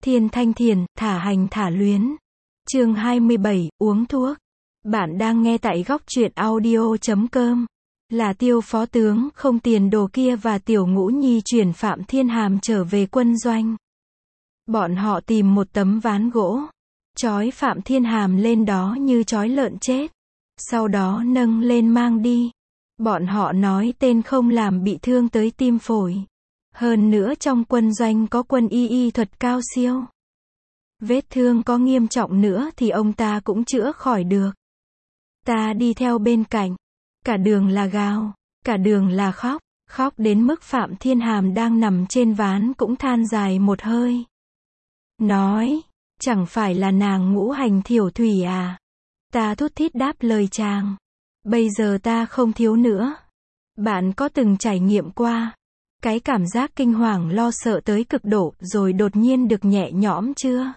Thiên Thanh Thiền, thả hành thả luyến. Chương 27, uống thuốc. Bạn đang nghe tại góc truyện audio.com. Là Tiêu phó tướng không tiền đồ kia và Tiểu Ngũ Nhi chuyển Phạm Thiên Hàm trở về quân doanh. Bọn họ tìm một tấm ván gỗ, trói Phạm Thiên Hàm lên đó như trói lợn chết. Sau đó nâng lên mang đi. Bọn họ nói tên không làm bị thương tới tim phổi. Hơn nữa trong quân doanh có quân y thuật cao siêu. Vết thương có nghiêm trọng nữa thì ông ta cũng chữa khỏi được. Ta đi theo bên cạnh. Cả đường là gào, cả đường là khóc. Khóc đến mức Phạm Thiên Hàm đang nằm trên ván cũng than dài một hơi. Nói, chẳng phải là nàng ngũ hành thiểu thủy à? Ta thút thít đáp lời chàng. Bây giờ ta không thiếu nữa. Bạn có từng trải nghiệm qua cái cảm giác kinh hoàng lo sợ tới cực độ rồi đột nhiên được nhẹ nhõm chưa?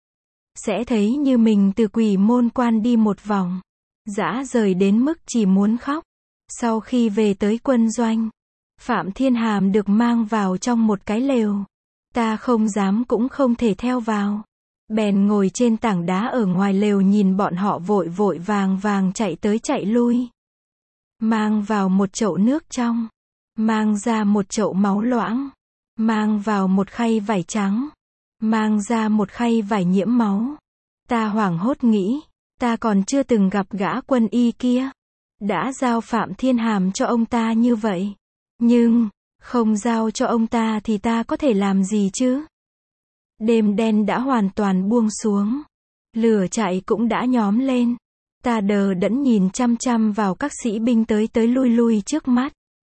Sẽ thấy như mình từ quỷ môn quan đi một vòng. Dã rời đến mức chỉ muốn khóc. Sau khi về tới quân doanh, Phạm Thiên Hàm được mang vào trong một cái lều. Ta không dám cũng không thể theo vào. Bèn ngồi trên tảng đá ở ngoài lều nhìn bọn họ vội vội vàng vàng chạy tới chạy lui. Mang vào một chậu nước trong. Mang ra một chậu máu loãng. Mang vào một khay vải trắng. Mang ra một khay vải nhiễm máu. Ta hoảng hốt nghĩ, ta còn chưa từng gặp gã quân y kia. Đã giao Phạm Thiên Hàm cho ông ta như vậy. Nhưng, không giao cho ông ta thì ta có thể làm gì chứ? Đêm đen đã hoàn toàn buông xuống. Lửa chạy cũng đã nhóm lên. Ta đờ đẫn nhìn chăm chăm vào các sĩ binh tới tới lui lui trước mắt.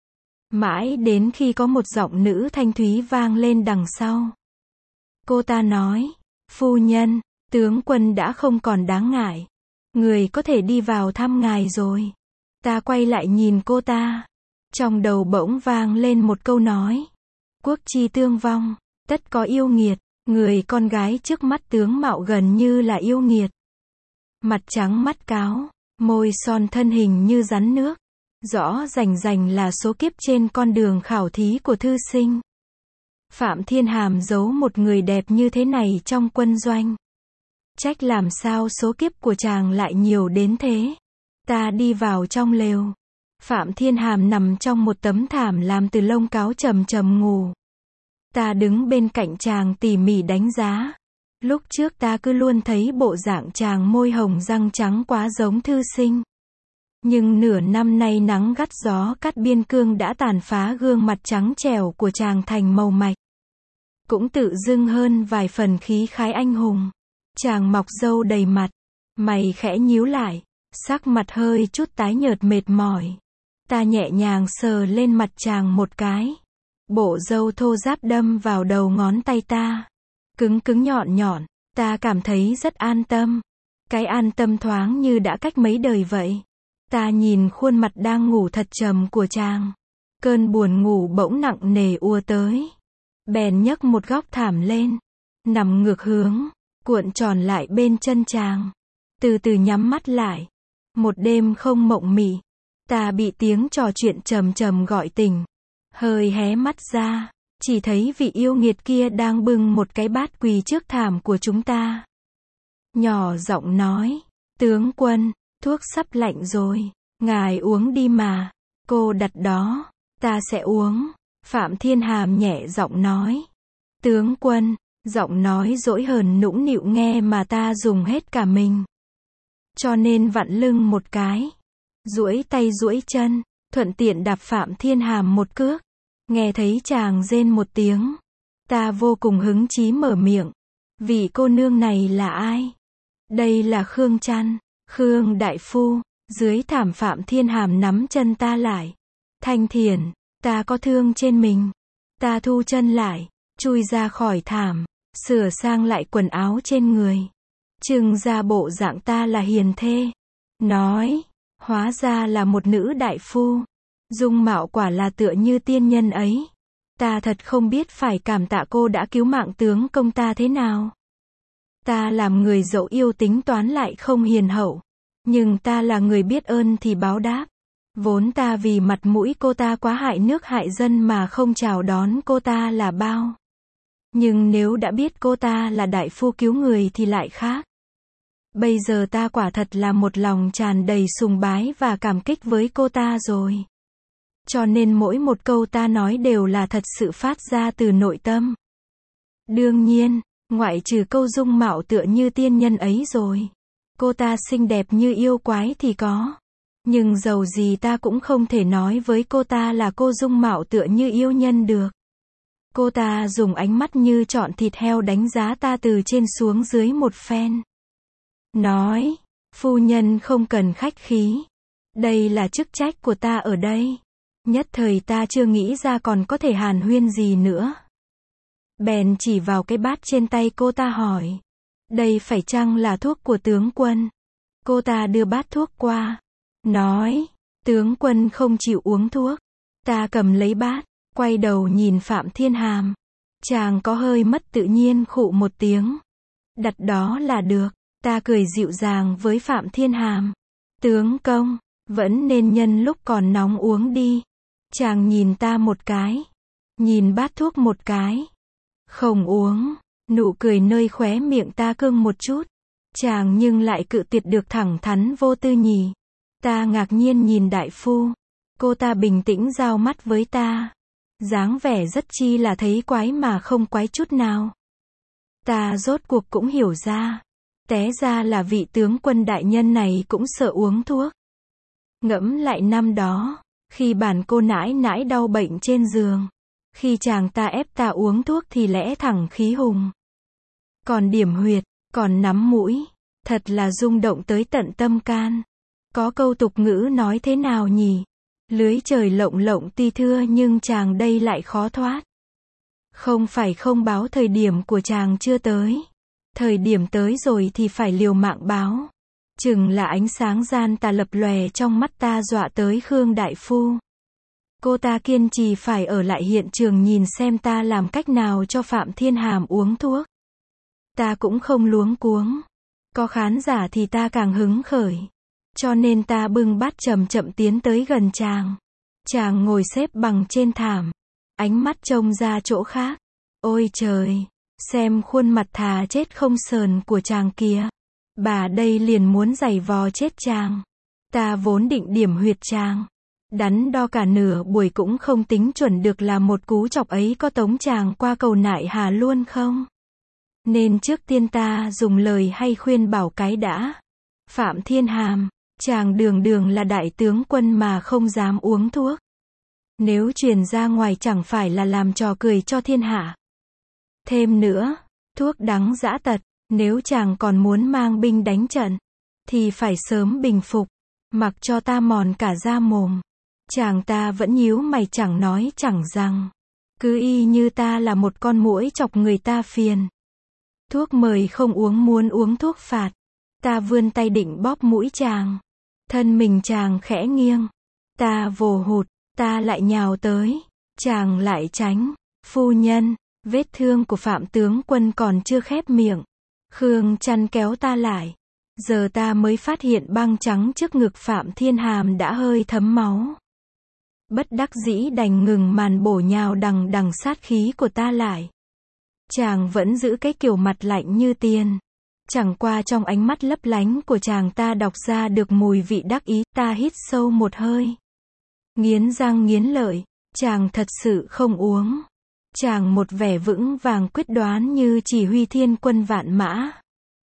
Mãi đến khi có một giọng nữ thanh thúy vang lên đằng sau. Cô ta nói, phu nhân, tướng quân đã không còn đáng ngại. Người có thể đi vào thăm ngài rồi. Ta quay lại nhìn cô ta. Trong đầu bỗng vang lên một câu nói. Quốc chi tương vong, tất có yêu nghiệt. Người con gái trước mắt tướng mạo gần như là yêu nghiệt. Mặt trắng mắt cáo, môi son thân hình như rắn nước. Rõ rành rành là số kiếp trên con đường khảo thí của thư sinh. Phạm Thiên Hàm giấu một người đẹp như thế này trong quân doanh. Trách làm sao số kiếp của chàng lại nhiều đến thế. Ta đi vào trong lều. Phạm Thiên Hàm nằm trong một tấm thảm làm từ lông cáo trầm trầm ngủ. Ta đứng bên cạnh chàng tỉ mỉ đánh giá. Lúc trước ta cứ luôn thấy bộ dạng chàng môi hồng răng trắng quá giống thư sinh. Nhưng nửa năm nay nắng gắt gió cắt biên cương đã tàn phá gương mặt trắng trẻo của chàng thành màu mạch. Cũng tự dưng hơn vài phần khí khái anh hùng. Chàng mọc râu đầy mặt. Mày khẽ nhíu lại. Sắc mặt hơi chút tái nhợt mệt mỏi. Ta nhẹ nhàng sờ lên mặt chàng một cái. Bộ râu thô ráp đâm vào đầu ngón tay ta. Cứng cứng nhọn nhọn. Ta cảm thấy rất an tâm. Cái an tâm thoáng như đã cách mấy đời vậy. Ta nhìn khuôn mặt đang ngủ thật trầm của chàng. Cơn buồn ngủ bỗng nặng nề ùa tới. Bèn nhấc một góc thảm lên. Nằm ngược hướng. Cuộn tròn lại bên chân chàng. Từ từ nhắm mắt lại. Một đêm không mộng mị. Ta bị tiếng trò chuyện trầm trầm gọi tỉnh. Hơi hé mắt ra. Chỉ thấy vị yêu nghiệt kia đang bưng một cái bát quỳ trước thảm của chúng ta. Nhỏ giọng nói. Tướng quân, thuốc sắp lạnh rồi. Ngài uống đi mà. Cô đặt đó. Ta sẽ uống. Phạm Thiên Hàm nhẹ giọng nói. Tướng quân, giọng nói dỗi hờn nũng nịu nghe mà ta dùng hết cả mình. Cho nên vặn lưng một cái. Duỗi tay duỗi chân. Thuận tiện đạp Phạm Thiên Hàm một cước. Nghe thấy chàng rên một tiếng. Ta vô cùng hứng chí mở miệng. Vị cô nương này là ai? Đây là Khương Trăn. Khương đại phu. Dưới thảm Phạm Thiên Hàm nắm chân ta lại. Thanh Thiền, ta có thương trên mình. Ta thu chân lại. Chui ra khỏi thảm. Sửa sang lại quần áo trên người. Trưng ra bộ dạng ta là hiền thê. Nói. Hóa ra là một nữ đại phu. Dung mạo quả là tựa như tiên nhân ấy. Ta thật không biết phải cảm tạ cô đã cứu mạng tướng công ta thế nào. Ta làm người dẫu yêu tính toán lại không hiền hậu. Nhưng ta là người biết ơn thì báo đáp. Vốn ta vì mặt mũi cô ta quá hại nước hại dân mà không chào đón cô ta là bao. Nhưng nếu đã biết cô ta là đại phu cứu người thì lại khác. Bây giờ ta quả thật là một lòng tràn đầy sùng bái và cảm kích với cô ta rồi. Cho nên mỗi một câu ta nói đều là thật sự phát ra từ nội tâm. Đương nhiên, ngoại trừ câu dung mạo tựa như tiên nhân ấy rồi. Cô ta xinh đẹp như yêu quái thì có. Nhưng dầu gì ta cũng không thể nói với cô ta là cô dung mạo tựa như yêu nhân được. Cô ta dùng ánh mắt như chọn thịt heo đánh giá ta từ trên xuống dưới một phen. Nói, phu nhân không cần khách khí. Đây là chức trách của ta ở đây. Nhất thời ta chưa nghĩ ra còn có thể hàn huyên gì nữa. Bèn chỉ vào cái bát trên tay cô ta hỏi. Đây phải chăng là thuốc của tướng quân? Cô ta đưa bát thuốc qua. Nói, tướng quân không chịu uống thuốc. Ta cầm lấy bát, quay đầu nhìn Phạm Thiên Hàm. Chàng có hơi mất tự nhiên khụ một tiếng. Đặt đó là được. Ta cười dịu dàng với Phạm Thiên Hàm. Tướng công, vẫn nên nhân lúc còn nóng uống đi. Chàng nhìn ta một cái. Nhìn bát thuốc một cái. Không uống. Nụ cười nơi khóe miệng ta cương một chút. Chàng nhưng lại cự tuyệt được thẳng thắn vô tư nhỉ. Ta ngạc nhiên nhìn đại phu. Cô ta bình tĩnh giao mắt với ta. Dáng vẻ rất chi là thấy quái mà không quái chút nào. Ta rốt cuộc cũng hiểu ra. Té ra là vị tướng quân đại nhân này cũng sợ uống thuốc. Ngẫm lại năm đó, khi bản cô nãi nãi đau bệnh trên giường. Khi chàng ta ép ta uống thuốc thì lẽ thẳng khí hùng. Còn điểm huyệt, còn nắm mũi. Thật là rung động tới tận tâm can. Có câu tục ngữ nói thế nào nhỉ? Lưới trời lộng lộng ti thưa nhưng chàng đây lại khó thoát. Không phải không báo thời điểm của chàng chưa tới. Thời điểm tới rồi thì phải liều mạng báo. Chừng là ánh sáng gian tà lập lòe trong mắt ta dọa tới Khương đại phu. Cô ta kiên trì phải ở lại hiện trường nhìn xem ta làm cách nào cho Phạm Thiên Hàm uống thuốc. Ta cũng không luống cuống. Có khán giả thì ta càng hứng khởi. Cho nên ta bưng bát chậm chậm tiến tới gần chàng. Chàng ngồi xếp bằng trên thảm. Ánh mắt trông ra chỗ khác. Ôi trời! Xem khuôn mặt thà chết không sờn của chàng kìa. Bà đây liền muốn giày vò chết chàng. Ta vốn định điểm huyệt chàng. Đắn đo cả nửa buổi cũng không tính chuẩn được là một cú chọc ấy có tống chàng qua cầu nại hà luôn không. Nên trước tiên ta dùng lời hay khuyên bảo cái đã. Phạm Thiên Hàm, chàng đường đường là đại tướng quân mà không dám uống thuốc. Nếu truyền ra ngoài chẳng phải là làm trò cười cho thiên hạ. Thêm nữa, thuốc đắng dã tật, nếu chàng còn muốn mang binh đánh trận, thì phải sớm bình phục, mặc cho ta mòn cả da mồm. Chàng ta vẫn nhíu mày chẳng nói chẳng rằng, cứ y như ta là một con muỗi chọc người ta phiền. Thuốc mời không uống muốn uống thuốc phạt. Ta vươn tay định bóp mũi chàng. Thân mình chàng khẽ nghiêng. Ta vồ hụt, ta lại nhào tới. Chàng lại tránh. Phu nhân, vết thương của Phạm tướng quân còn chưa khép miệng. Khương chăn kéo ta lại. Giờ ta mới phát hiện băng trắng trước ngực Phạm Thiên Hàm đã hơi thấm máu. Bất đắc dĩ đành ngừng màn bổ nhào đằng đằng sát khí của ta lại. Chàng vẫn giữ cái kiểu mặt lạnh như tiền. Chẳng qua trong ánh mắt lấp lánh của chàng ta đọc ra được mùi vị đắc ý. Ta hít sâu một hơi. Nghiến răng nghiến lợi. Chàng thật sự không uống. Chàng một vẻ vững vàng quyết đoán như chỉ huy thiên quân vạn mã.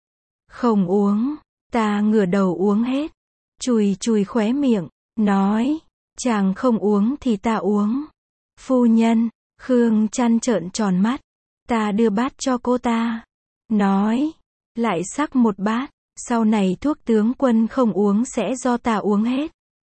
Không uống. Ta ngửa đầu uống hết. Chùi chùi khóe miệng. Nói. Chàng không uống thì ta uống. Phu nhân. Khương chăn trợn tròn mắt. Ta đưa bát cho cô ta. Nói. Lại sắc một bát. Sau này thuốc tướng quân không uống sẽ do ta uống hết.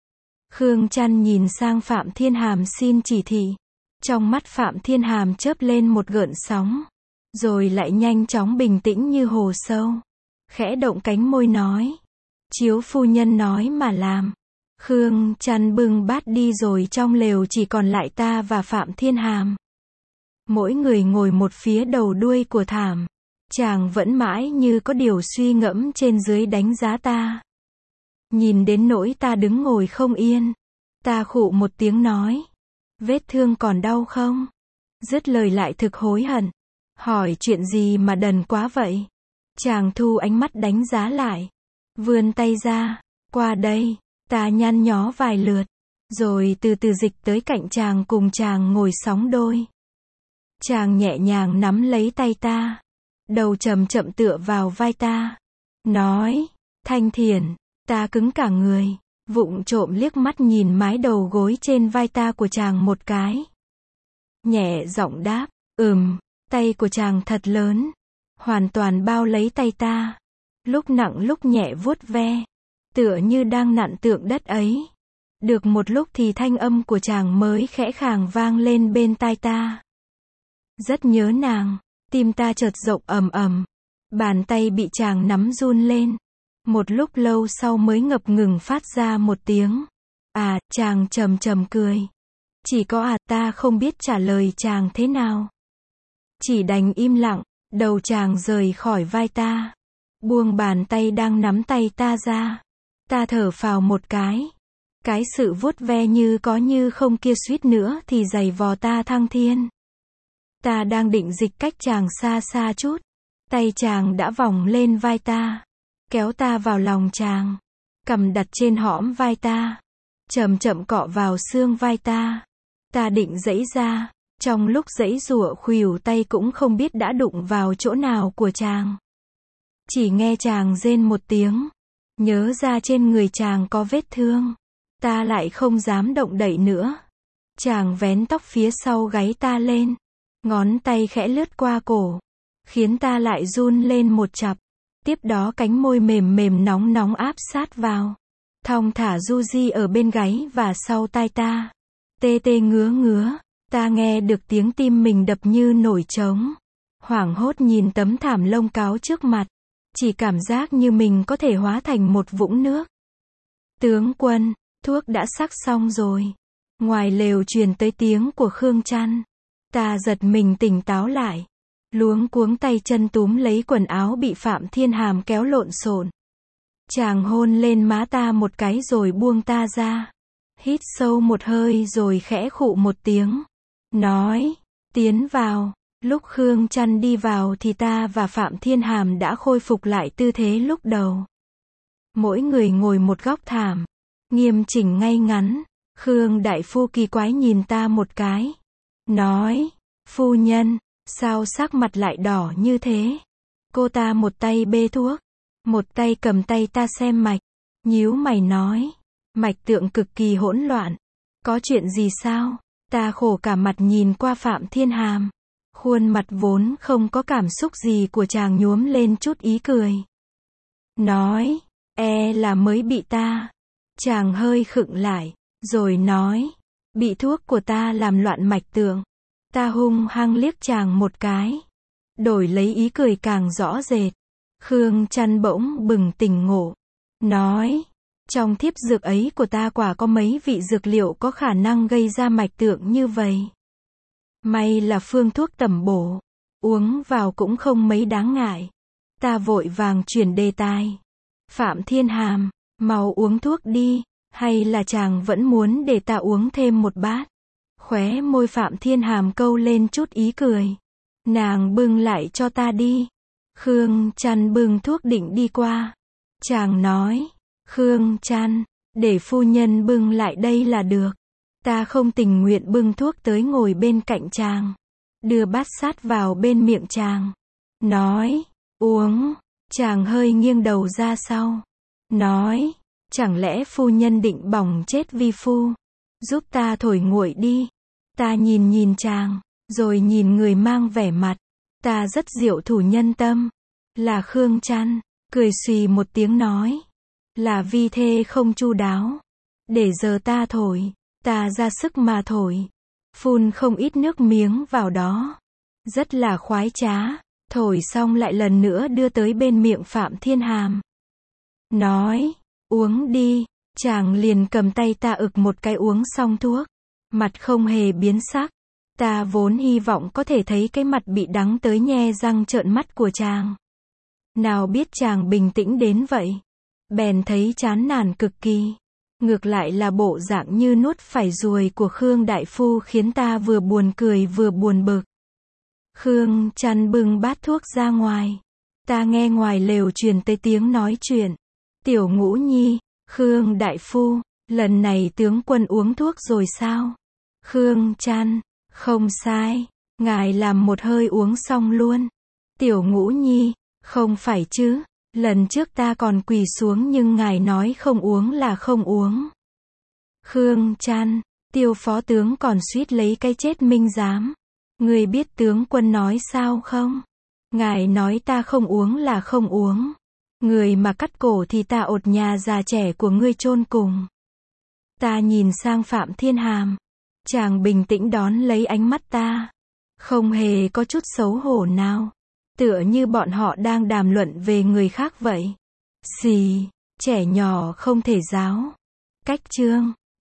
Khương chăn nhìn sang Phạm Thiên Hàm xin chỉ thị. Trong mắt Phạm Thiên Hàm chớp lên một gợn sóng. Rồi lại nhanh chóng bình tĩnh như hồ sâu. Khẽ động cánh môi nói. Chiếu phu nhân nói mà làm. Khương chăn bưng bát đi rồi trong lều chỉ còn lại ta và Phạm Thiên Hàm. Mỗi người ngồi một phía đầu đuôi của thảm. Chàng vẫn mãi như có điều suy ngẫm trên dưới đánh giá ta. Nhìn đến nỗi ta đứng ngồi không yên. Ta khụ một tiếng nói. Vết thương còn đau không? Dứt lời lại thực hối hận. Hỏi chuyện gì mà đần quá vậy? Chàng thu ánh mắt đánh giá lại. Vươn tay ra. Qua đây. Ta nhăn nhó vài lượt. Rồi từ từ dịch tới cạnh chàng cùng chàng ngồi sóng đôi. Chàng nhẹ nhàng nắm lấy tay ta. Đầu chậm chậm tựa vào vai ta. Nói. Thanh Thiền. Ta cứng cả người. Vụng trộm liếc mắt nhìn mái đầu gối trên vai ta của chàng một cái. Nhẹ giọng đáp. Tay của chàng thật lớn. Hoàn toàn bao lấy tay ta. Lúc nặng lúc nhẹ vuốt ve. Tựa như đang nặn tượng đất ấy. Được một lúc thì thanh âm của chàng mới khẽ khàng vang lên bên tai ta. Rất nhớ nàng. Tim ta chợt rộng ầm ầm. Bàn tay bị chàng nắm run lên. Một lúc lâu sau mới ngập ngừng phát ra một tiếng. À, chàng trầm trầm cười. Chỉ có ta không biết trả lời chàng thế nào. Chỉ đành im lặng. Đầu chàng rời khỏi vai ta. Buông bàn tay đang nắm tay ta ra. Ta thở phào một cái. Cái sự vuốt ve như có như không kia suýt nữa thì giày vò ta thăng thiên. Ta đang định dịch cách chàng xa xa chút. Tay chàng đã vòng lên vai ta. Kéo ta vào lòng chàng. Cầm đặt trên hõm vai ta. Chậm chậm cọ vào xương vai ta. Ta định giãy ra. Trong lúc giãy giụa khuỷu tay cũng không biết đã đụng vào chỗ nào của chàng. Chỉ nghe chàng rên một tiếng. Nhớ ra trên người chàng có vết thương. Ta lại không dám động đậy nữa. Chàng vén tóc phía sau gáy ta lên. Ngón tay khẽ lướt qua cổ. Khiến ta lại run lên một chặp. Tiếp đó cánh môi mềm mềm nóng nóng áp sát vào. Thong thả du di ở bên gáy và sau tai ta. Tê tê ngứa ngứa. Ta nghe được tiếng tim mình đập như nổi trống. Hoảng hốt nhìn tấm thảm lông cáo trước mặt. Chỉ cảm giác như mình có thể hóa thành một vũng nước. Tướng quân, thuốc đã sắc xong rồi. Ngoài lều truyền tới tiếng của Khương Trăn. Ta giật mình tỉnh táo lại. Luống cuống tay chân túm lấy quần áo bị Phạm Thiên Hàm kéo lộn xộn. Chàng hôn lên má ta một cái rồi buông ta ra. Hít sâu một hơi rồi khẽ khụ một tiếng. Nói, tiến vào. Lúc Khương Trăn đi vào thì ta và Phạm Thiên Hàm đã khôi phục lại tư thế lúc đầu. Mỗi người ngồi một góc thảm. Nghiêm chỉnh ngay ngắn. Khương đại phu kỳ quái nhìn ta một cái. Nói, phu nhân, sao sắc mặt lại đỏ như thế? Cô ta một tay bê thuốc. Một tay cầm tay ta xem mạch. Nhíu mày nói. Mạch tượng cực kỳ hỗn loạn. Có chuyện gì sao? Ta khổ cả mặt nhìn qua Phạm Thiên Hàm. Khuôn mặt vốn không có cảm xúc gì của chàng nhuốm lên chút ý cười. Nói, là mới bị ta. Chàng hơi khựng lại, rồi nói, bị thuốc của ta làm loạn mạch tượng. Ta hung hăng liếc chàng một cái. Đổi lấy ý cười càng rõ rệt. Khương Trăn bỗng bừng tỉnh ngộ. Nói, trong thiếp dược ấy của ta quả có mấy vị dược liệu có khả năng gây ra mạch tượng như vậy. May là phương thuốc tẩm bổ. Uống vào cũng không mấy đáng ngại. Ta vội vàng chuyển đề tài. Phạm Thiên Hàm, mau uống thuốc đi. Hay là chàng vẫn muốn để ta uống thêm một bát? Khóe môi Phạm Thiên Hàm câu lên chút ý cười. Nàng bưng lại cho ta đi. Khương Trăn bưng thuốc định đi qua. Chàng nói, Khương Trăn, để phu nhân bưng lại đây là được. Ta không tình nguyện bưng thuốc tới ngồi bên cạnh chàng. Đưa bát sát vào bên miệng chàng. Nói, uống. Chàng hơi nghiêng đầu ra sau. Nói, chẳng lẽ phu nhân định bỏng chết vi phu? Giúp ta thổi nguội đi. Ta nhìn chàng, rồi nhìn người mang vẻ mặt. Ta rất diệu thủ nhân tâm. Là Khương Trăn, cười xùy một tiếng nói. Là vi thê không chu đáo. Để giờ ta thổi. Ta ra sức mà thổi. Phun không ít nước miếng vào đó. Rất là khoái trá. Thổi xong lại lần nữa đưa tới bên miệng Phạm Thiên Hàm. Nói, uống đi. Chàng liền cầm tay ta ực một cái uống xong thuốc. Mặt không hề biến sắc. Ta vốn hy vọng có thể thấy cái mặt bị đắng tới nhe răng trợn mắt của chàng. Nào biết chàng bình tĩnh đến vậy. Bèn thấy chán nản cực kỳ. Ngược lại là bộ dạng như nuốt phải ruồi của Khương đại phu khiến ta vừa buồn cười vừa buồn bực. Khương Trăn bưng bát thuốc ra ngoài. Ta nghe ngoài lều truyền tới tiếng nói chuyện. Tiểu Ngũ Nhi, Khương đại phu, lần này tướng quân uống thuốc rồi sao? Khương Trăn, không sai, ngài làm một hơi uống xong luôn. Tiểu Ngũ Nhi, không phải chứ, lần trước ta còn quỳ xuống nhưng ngài nói không uống là không uống. Khương Trăn, Tiêu phó tướng còn suýt lấy cái chết minh giám. Ngươi biết tướng quân nói sao không? Ngài nói ta không uống là không uống. Người mà cắt cổ thì ta ột nhà già trẻ của ngươi chôn cùng. Ta nhìn sang Phạm Thiên Hàm. Chàng bình tĩnh đón lấy ánh mắt ta. Không hề có chút xấu hổ nào. Tựa như bọn họ đang đàm luận về người khác vậy. Xì, trẻ nhỏ không thể giáo. Cách chương.